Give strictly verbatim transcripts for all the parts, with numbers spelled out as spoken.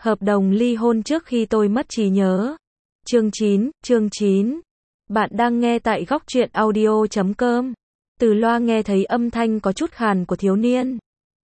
Hợp đồng ly hôn trước khi tôi mất trí nhớ. Chương chín, chương chín. Bạn đang nghe tại góc truyện audio chấm com. Từ loa nghe thấy âm thanh có chút khàn của thiếu niên.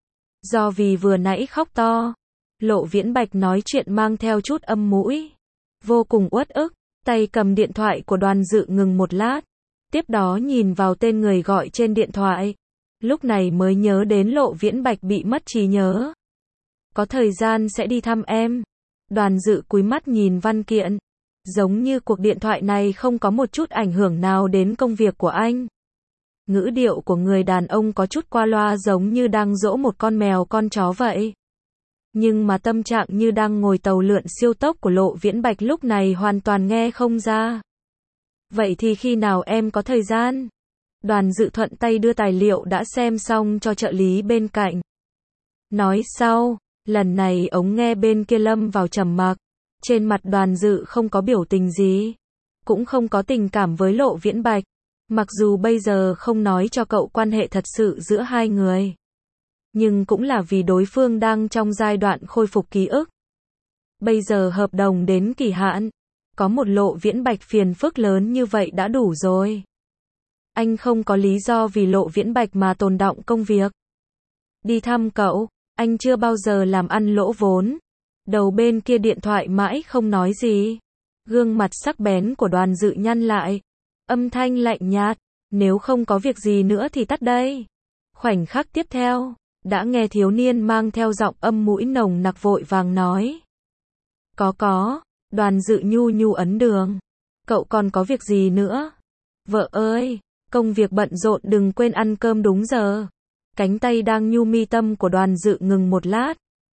Do vì vừa nãy khóc to, Lộ Viễn Bạch nói chuyện mang theo chút âm mũi. Vô cùng uất ức, tay cầm điện thoại của Đoàn Dự ngừng một lát. Tiếp đó nhìn vào tên người gọi trên điện thoại. Lúc này mới nhớ đến Lộ Viễn Bạch bị mất trí nhớ. Có thời gian sẽ đi thăm em. Đoàn Dự cúi mắt nhìn văn kiện. Giống như cuộc điện thoại này không có một chút ảnh hưởng nào đến công việc của anh. Ngữ điệu của người đàn ông có chút qua loa giống như đang dỗ một con mèo con chó vậy. Nhưng mà tâm trạng như đang ngồi tàu lượn siêu tốc của Lộ Viễn Bạch lúc này hoàn toàn nghe không ra. Vậy thì khi nào em có thời gian? Đoàn Dự thuận tay đưa tài liệu đã xem xong cho trợ lý bên cạnh. Nói sau, lần này ống nghe bên kia lâm vào trầm mặc. Trên mặt Đoàn Dự không có biểu tình gì. Cũng không có tình cảm với Lộ Viễn Bạch. Mặc dù bây giờ không nói cho cậu quan hệ thật sự giữa hai người. Nhưng cũng là vì đối phương đang trong giai đoạn khôi phục ký ức. Bây giờ hợp đồng đến kỳ hạn. Có một Lộ Viễn Bạch phiền phức lớn như vậy đã đủ rồi. Anh không có lý do vì Lộ Viễn Bạch mà tồn đọng công việc. Đi thăm cậu, anh chưa bao giờ làm ăn lỗ vốn. Đầu bên kia điện thoại mãi không nói gì. Gương mặt sắc bén của Đoàn Dự nhăn lại. Âm thanh lạnh nhạt, nếu không có việc gì nữa thì tắt đây. Khoảnh khắc tiếp theo, đã nghe thiếu niên mang theo giọng âm mũi nồng nặc vội vàng nói. Có có, Đoàn Dự nhu nhu ấn đường. Cậu còn có việc gì nữa? Vợ ơi, công việc bận rộn đừng quên ăn cơm đúng giờ. Cánh tay đang nhu mi tâm của Đoàn Dự ngừng một lát.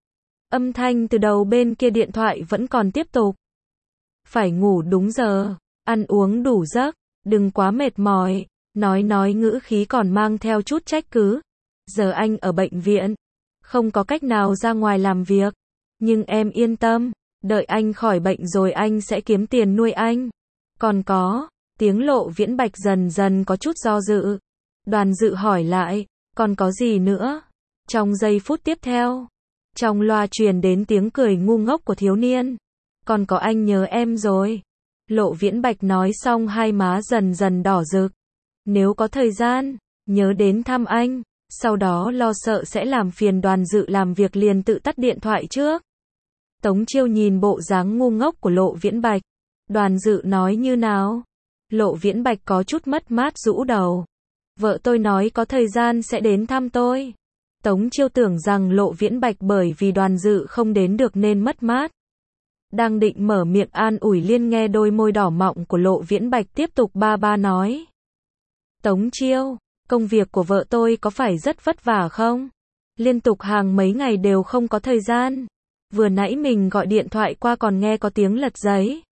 Âm thanh từ đầu bên kia điện thoại vẫn còn tiếp tục. Phải ngủ đúng giờ, ăn uống đủ giấc, đừng quá mệt mỏi. Nói nói ngữ khí còn mang theo chút trách cứ. Giờ anh ở bệnh viện, không có cách nào ra ngoài làm việc. Nhưng em yên tâm, đợi anh khỏi bệnh rồi anh sẽ kiếm tiền nuôi anh. Còn có, tiếng Lộ Viễn Bạch dần dần có chút do dự. Đoàn Dự hỏi lại, còn có gì nữa? Trong giây phút tiếp theo, trong loa truyền đến tiếng cười ngu ngốc của thiếu niên. Còn có anh nhớ em rồi. Lộ Viễn Bạch nói xong hai má dần dần đỏ rực. Nếu có thời gian, nhớ đến thăm anh. Sau đó lo sợ sẽ làm phiền Đoàn Dự làm việc liền tự tắt điện thoại trước. Tống Chiêu nhìn bộ dáng ngu ngốc của Lộ Viễn Bạch. Đoàn Dự nói như nào? Lộ Viễn Bạch có chút mất mát rũ đầu. Vợ tôi nói có thời gian sẽ đến thăm tôi. Tống Chiêu tưởng rằng Lộ Viễn Bạch bởi vì Đoàn Dự không đến được nên mất mát. Đang định mở miệng an ủi liên nghe đôi môi đỏ mọng của Lộ Viễn Bạch tiếp tục ba ba nói. Tống Chiêu, công việc của vợ tôi có phải rất vất vả không? Liên tục hàng mấy ngày đều không có thời gian. Vừa nãy mình gọi điện thoại qua còn nghe có tiếng lật giấy.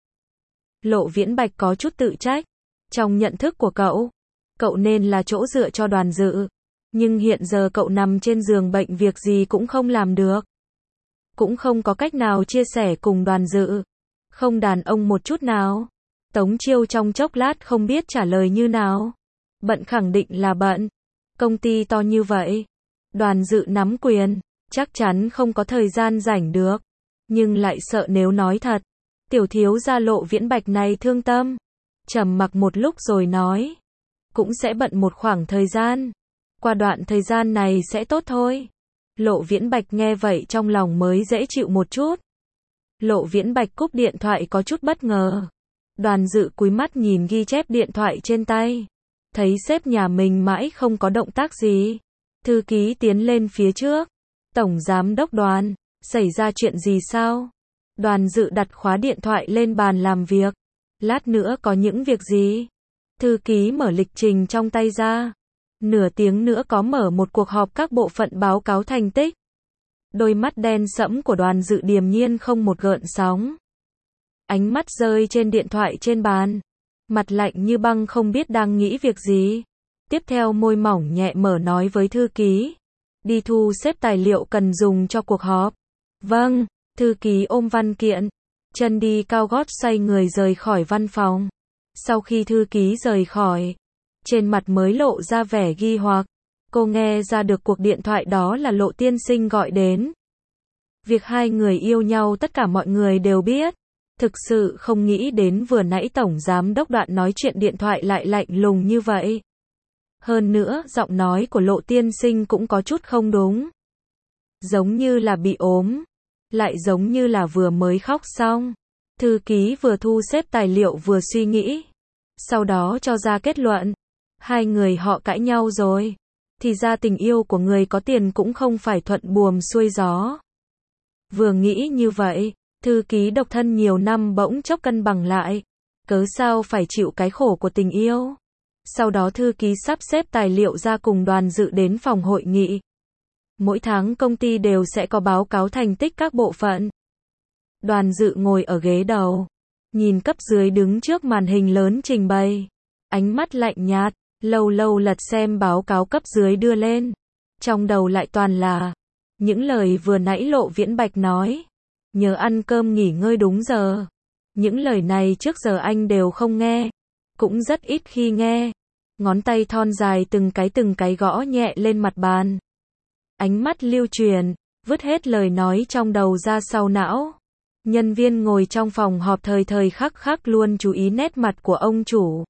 Lộ Viễn Bạch có chút tự trách. Trong nhận thức của cậu, cậu nên là chỗ dựa cho Đoàn Dự. Nhưng hiện giờ cậu nằm trên giường bệnh việc gì cũng không làm được. Cũng không có cách nào chia sẻ cùng Đoàn Dự. Không đàn ông một chút nào. Tống Chiêu trong chốc lát không biết trả lời như nào. Bận khẳng định là bận. Công ty to như vậy. Đoàn Dự nắm quyền. Chắc chắn không có thời gian rảnh được. Nhưng lại sợ nếu nói thật. Tiểu thiếu gia Lộ Viễn Bạch này thương tâm. Trầm mặc một lúc rồi nói. Cũng sẽ bận một khoảng thời gian. Qua đoạn thời gian này sẽ tốt thôi. Lộ Viễn Bạch nghe vậy trong lòng mới dễ chịu một chút. Lộ Viễn Bạch cúp điện thoại có chút bất ngờ. Đoàn Dự cúi mắt nhìn ghi chép điện thoại trên tay. Thấy sếp nhà mình mãi không có động tác gì. Thư ký tiến lên phía trước. Tổng giám đốc Đoàn, xảy ra chuyện gì sao? Đoàn Dự đặt khóa điện thoại lên bàn làm việc. Lát nữa có những việc gì? Thư ký mở lịch trình trong tay ra. Nửa tiếng nữa có mở một cuộc họp các bộ phận báo cáo thành tích. Đôi mắt đen sẫm của Đoàn Dự điềm nhiên không một gợn sóng. Ánh mắt rơi trên điện thoại trên bàn. Mặt lạnh như băng không biết đang nghĩ việc gì. Tiếp theo môi mỏng nhẹ mở nói với thư ký. Đi thu xếp tài liệu cần dùng cho cuộc họp. Vâng, thư ký ôm văn kiện. Chân đi cao gót xoay người rời khỏi văn phòng. Sau khi thư ký rời khỏi, trên mặt mới lộ ra vẻ nghi hoặc. Cô nghe ra được cuộc điện thoại đó là Lộ tiên sinh gọi đến. Việc hai người yêu nhau tất cả mọi người đều biết. Thực sự không nghĩ đến vừa nãy Tổng Giám Đốc Đoạn nói chuyện điện thoại lại lạnh lùng như vậy. Hơn nữa, giọng nói của Lộ tiên sinh cũng có chút không đúng. Giống như là bị ốm, lại giống như là vừa mới khóc xong. Thư ký vừa thu xếp tài liệu vừa suy nghĩ, sau đó cho ra kết luận. Hai người họ cãi nhau rồi. Thì ra tình yêu của người có tiền cũng không phải thuận buồm xuôi gió. Vừa nghĩ như vậy, thư ký độc thân nhiều năm bỗng chốc cân bằng lại. Cớ sao phải chịu cái khổ của tình yêu. Sau đó thư ký sắp xếp tài liệu ra cùng Đoàn Dự đến phòng hội nghị. Mỗi tháng công ty đều sẽ có báo cáo thành tích các bộ phận. Đoàn Dự ngồi ở ghế đầu, nhìn cấp dưới đứng trước màn hình lớn trình bày. Ánh mắt lạnh nhạt, lâu lâu lật xem báo cáo cấp dưới đưa lên. Trong đầu lại toàn là những lời vừa nãy Lộ Viễn Bạch nói. Nhớ ăn cơm nghỉ ngơi đúng giờ. Những lời này trước giờ anh đều không nghe, cũng rất ít khi nghe. Ngón tay thon dài từng cái từng cái gõ nhẹ lên mặt bàn. Ánh mắt lưu truyền, vứt hết lời nói trong đầu ra sau não. Nhân viên ngồi trong phòng họp thời thời khắc khắc luôn chú ý nét mặt của ông chủ.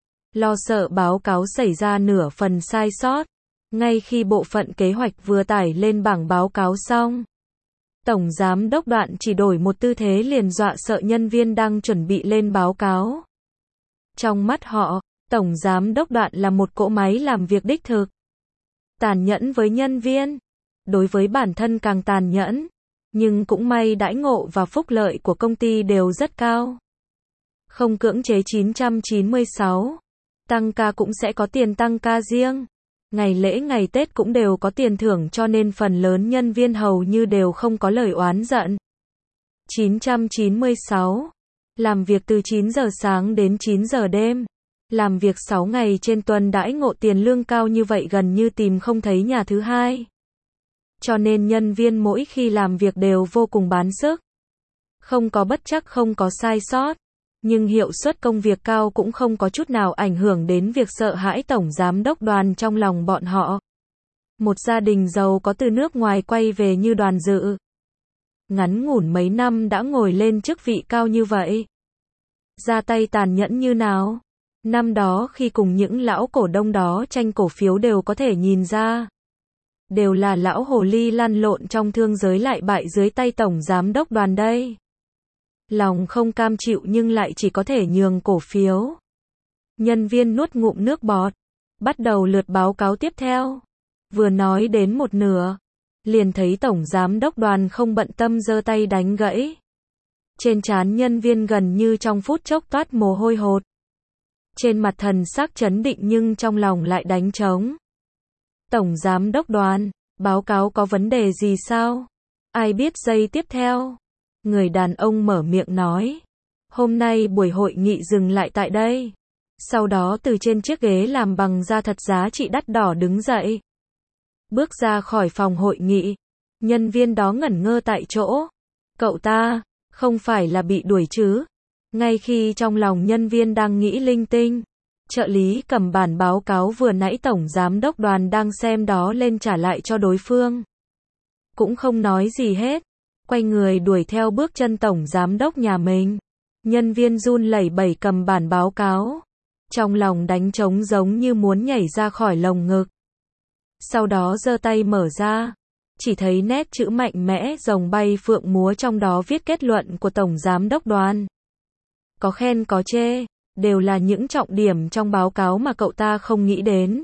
Lo sợ báo cáo xảy ra nửa phần sai sót. Ngay khi bộ phận kế hoạch vừa tải lên bảng báo cáo xong, Tổng Giám Đốc Đoạn chỉ đổi một tư thế liền dọa sợ nhân viên đang chuẩn bị lên báo cáo. Trong mắt họ, Tổng Giám Đốc Đoạn là một cỗ máy làm việc đích thực. Tàn nhẫn với nhân viên, đối với bản thân càng tàn nhẫn. Nhưng cũng may đãi ngộ và phúc lợi của công ty đều rất cao. Không cưỡng chế chín trăm chín mươi sáu. Tăng ca cũng sẽ có tiền tăng ca riêng. Ngày lễ ngày Tết cũng đều có tiền thưởng cho nên phần lớn nhân viên hầu như đều không có lời oán giận. chín trăm chín mươi sáu. Làm việc từ chín giờ sáng đến chín giờ đêm. Làm việc sáu ngày trên tuần đãi ngộ tiền lương cao như vậy gần như tìm không thấy nhà thứ hai. Cho nên nhân viên mỗi khi làm việc đều vô cùng bán sức. Không có bất trắc không có sai sót. Nhưng hiệu suất công việc cao cũng không có chút nào ảnh hưởng đến việc sợ hãi Tổng Giám Đốc Đoàn trong lòng bọn họ. Một gia đình giàu có từ nước ngoài quay về như Đoàn Dự. Ngắn ngủn mấy năm đã ngồi lên chức vị cao như vậy. Ra tay tàn nhẫn như nào? Năm đó khi cùng những lão cổ đông đó tranh cổ phiếu đều có thể nhìn ra. Đều là lão hồ ly lăn lộn trong thương giới lại bại dưới tay Tổng Giám Đốc Đoàn đây. Lòng không cam chịu nhưng lại chỉ có thể nhường cổ phiếu. Nhân viên nuốt ngụm nước bọt. Bắt đầu lượt báo cáo tiếp theo. Vừa nói đến một nửa, liền thấy Tổng Giám Đốc Đoàn không bận tâm giơ tay đánh gãy. Trên trán nhân viên gần như trong phút chốc toát mồ hôi hột. Trên mặt thần sắc trấn định nhưng trong lòng lại đánh trống. Tổng Giám Đốc Đoàn, báo cáo có vấn đề gì sao? Ai biết giây tiếp theo? Người đàn ông mở miệng nói. Hôm nay buổi hội nghị dừng lại tại đây. Sau đó từ trên chiếc ghế làm bằng da thật giá trị đắt đỏ đứng dậy. Bước ra khỏi phòng hội nghị. Nhân viên đó ngẩn ngơ tại chỗ. Cậu ta, không phải là bị đuổi chứ? Ngay khi trong lòng nhân viên đang nghĩ linh tinh, trợ lý cầm bản báo cáo vừa nãy Tổng Giám Đốc Đoàn đang xem đó lên trả lại cho đối phương. Cũng không nói gì hết. Quay người đuổi theo bước chân Tổng Giám Đốc nhà mình. Nhân viên run lẩy bẩy cầm bản báo cáo. Trong lòng đánh trống giống như muốn nhảy ra khỏi lồng ngực. Sau đó giơ tay mở ra. Chỉ thấy nét chữ mạnh mẽ rồng bay phượng múa trong đó viết kết luận của Tổng Giám Đốc Đoàn. Có khen có chê, đều là những trọng điểm trong báo cáo mà cậu ta không nghĩ đến.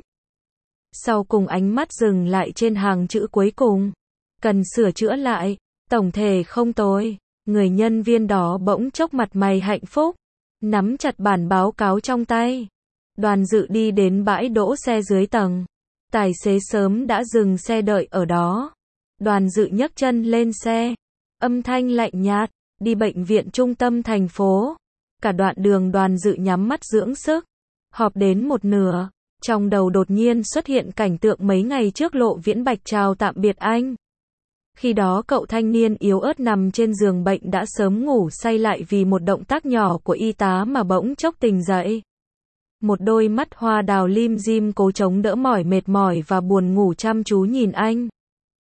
Sau cùng ánh mắt dừng lại trên hàng chữ cuối cùng. Cần sửa chữa lại. Tổng thể không tồi. Người nhân viên đó bỗng chốc mặt mày hạnh phúc. Nắm chặt bản báo cáo trong tay. Đoàn Dự đi đến bãi đỗ xe dưới tầng. Tài xế sớm đã dừng xe đợi ở đó. Đoàn Dự nhấc chân lên xe. Âm thanh lạnh nhạt. Đi bệnh viện trung tâm thành phố. Cả đoạn đường Đoàn Dự nhắm mắt dưỡng sức. Họp đến một nửa. Trong đầu đột nhiên xuất hiện cảnh tượng mấy ngày trước Lộ Viễn Bạch chào tạm biệt anh. Khi đó cậu thanh niên yếu ớt nằm trên giường bệnh đã sớm ngủ say lại vì một động tác nhỏ của y tá mà bỗng chốc tỉnh dậy. Một đôi mắt hoa đào lim dim cố chống đỡ mỏi mệt mỏi và buồn ngủ chăm chú nhìn anh.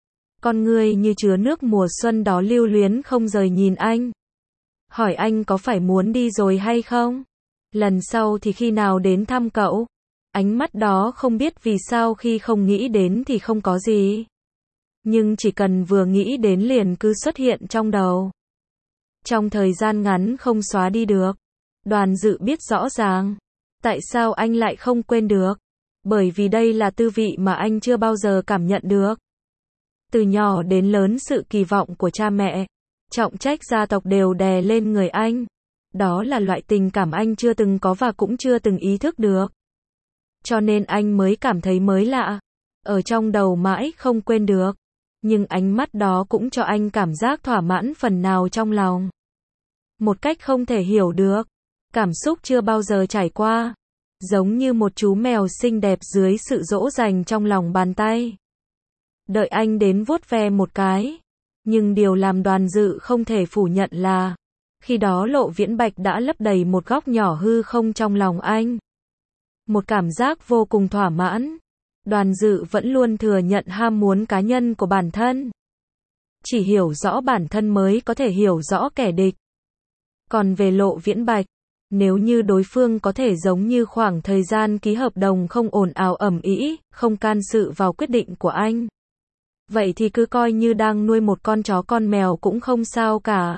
con ngươi như chứa nước mùa xuân đó lưu luyến không rời nhìn anh. Hỏi anh có phải muốn đi rồi hay không? Lần sau thì khi nào đến thăm cậu? Ánh mắt đó không biết vì sao khi không nghĩ đến thì không có gì. Nhưng chỉ cần vừa nghĩ đến liền cứ xuất hiện trong đầu. Trong thời gian ngắn không xóa đi được. Đoàn Dự biết rõ ràng. Tại sao anh lại không quên được? Bởi vì đây là tư vị mà anh chưa bao giờ cảm nhận được. Từ nhỏ đến lớn sự kỳ vọng của cha mẹ, trọng trách gia tộc đều đè lên người anh. Đó là loại tình cảm anh chưa từng có và cũng chưa từng ý thức được. Cho nên anh mới cảm thấy mới lạ. Ở trong đầu mãi không quên được. Nhưng ánh mắt đó cũng cho anh cảm giác thỏa mãn phần nào trong lòng. Một cách không thể hiểu được. Cảm xúc chưa bao giờ trải qua. Giống như một chú mèo xinh đẹp dưới sự dỗ dành trong lòng bàn tay. Đợi anh đến vuốt ve một cái. Nhưng điều làm Đoàn Dự không thể phủ nhận là khi đó Lộ Viễn Bạch đã lấp đầy một góc nhỏ hư không trong lòng anh. Một cảm giác vô cùng thỏa mãn. Đoàn Dự vẫn luôn thừa nhận ham muốn cá nhân của bản thân. Chỉ hiểu rõ bản thân mới có thể hiểu rõ kẻ địch. Còn về Lộ Viễn Bạch, nếu như đối phương có thể giống như khoảng thời gian ký hợp đồng không ồn ào ầm ĩ, không can dự vào quyết định của anh. Vậy thì cứ coi như đang nuôi một con chó con mèo cũng không sao cả.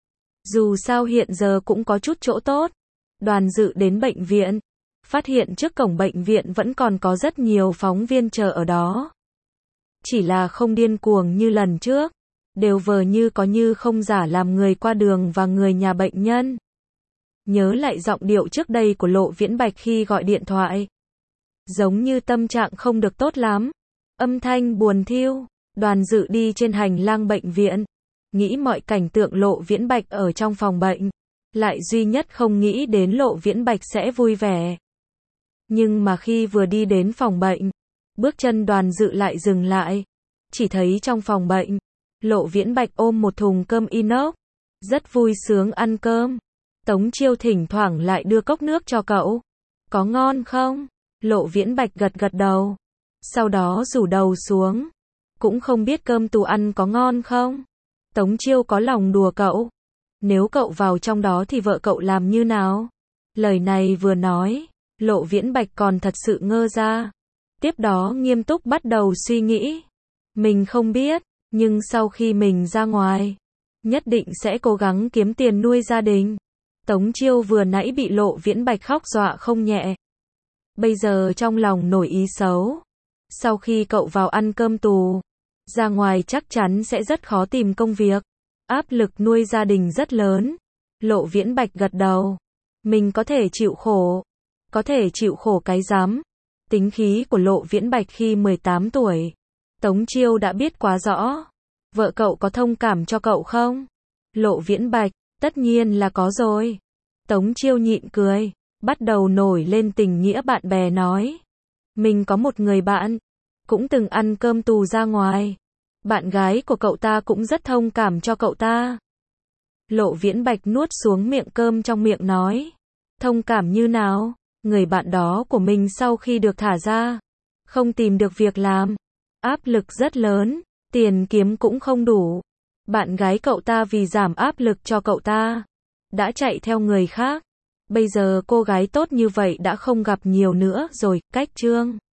Dù sao hiện giờ cũng có chút chỗ tốt. Đoàn Dự đến bệnh viện. Phát hiện trước cổng bệnh viện vẫn còn có rất nhiều phóng viên chờ ở đó. Chỉ là không điên cuồng như lần trước. Đều vờ như có như không giả làm người qua đường và người nhà bệnh nhân. Nhớ lại giọng điệu trước đây của Lộ Viễn Bạch khi gọi điện thoại. Giống như tâm trạng không được tốt lắm. Âm thanh buồn thiu. Đoàn Dự đi trên hành lang bệnh viện. Nghĩ mọi cảnh tượng Lộ Viễn Bạch ở trong phòng bệnh. Lại duy nhất không nghĩ đến Lộ Viễn Bạch sẽ vui vẻ. Nhưng mà khi vừa đi đến phòng bệnh, bước chân Đoàn Dự lại dừng lại. Chỉ thấy trong phòng bệnh, Lộ Viễn Bạch ôm một thùng cơm inox. Rất vui sướng ăn cơm. Tống Chiêu thỉnh thoảng lại đưa cốc nước cho cậu. Có ngon không? Lộ Viễn Bạch gật gật đầu. Sau đó rủ đầu xuống. Cũng không biết cơm tủ ăn có ngon không? Tống Chiêu có lòng đùa cậu. Nếu cậu vào trong đó thì vợ cậu làm như nào? Lời này vừa nói, Lộ Viễn Bạch còn thật sự ngơ ra. Tiếp đó nghiêm túc bắt đầu suy nghĩ. Mình không biết, nhưng sau khi mình ra ngoài, nhất định sẽ cố gắng kiếm tiền nuôi gia đình. Tống Chiêu vừa nãy bị Lộ Viễn Bạch khóc dọa không nhẹ. Bây giờ trong lòng nổi ý xấu. Sau khi cậu vào ăn cơm tù, ra ngoài chắc chắn sẽ rất khó tìm công việc. Áp lực nuôi gia đình rất lớn. Lộ Viễn Bạch gật đầu. Mình có thể chịu khổ. Có thể chịu khổ cái rắm. Tính khí của Lộ Viễn Bạch khi mười tám tuổi. Tống Chiêu đã biết quá rõ. Vợ cậu có thông cảm cho cậu không? Lộ Viễn Bạch, tất nhiên là có rồi. Tống Chiêu nhịn cười. Bắt đầu nổi lên tình nghĩa bạn bè nói. Mình có một người bạn. Cũng từng ăn cơm tù ra ngoài. Bạn gái của cậu ta cũng rất thông cảm cho cậu ta. Lộ Viễn Bạch nuốt xuống miệng cơm trong miệng nói. Thông cảm như nào? Người bạn đó của mình sau khi được thả ra, không tìm được việc làm. Áp lực rất lớn, tiền kiếm cũng không đủ. Bạn gái cậu ta vì giảm áp lực cho cậu ta, đã chạy theo người khác. Bây giờ cô gái tốt như vậy đã không gặp nhiều nữa rồi, cách chương.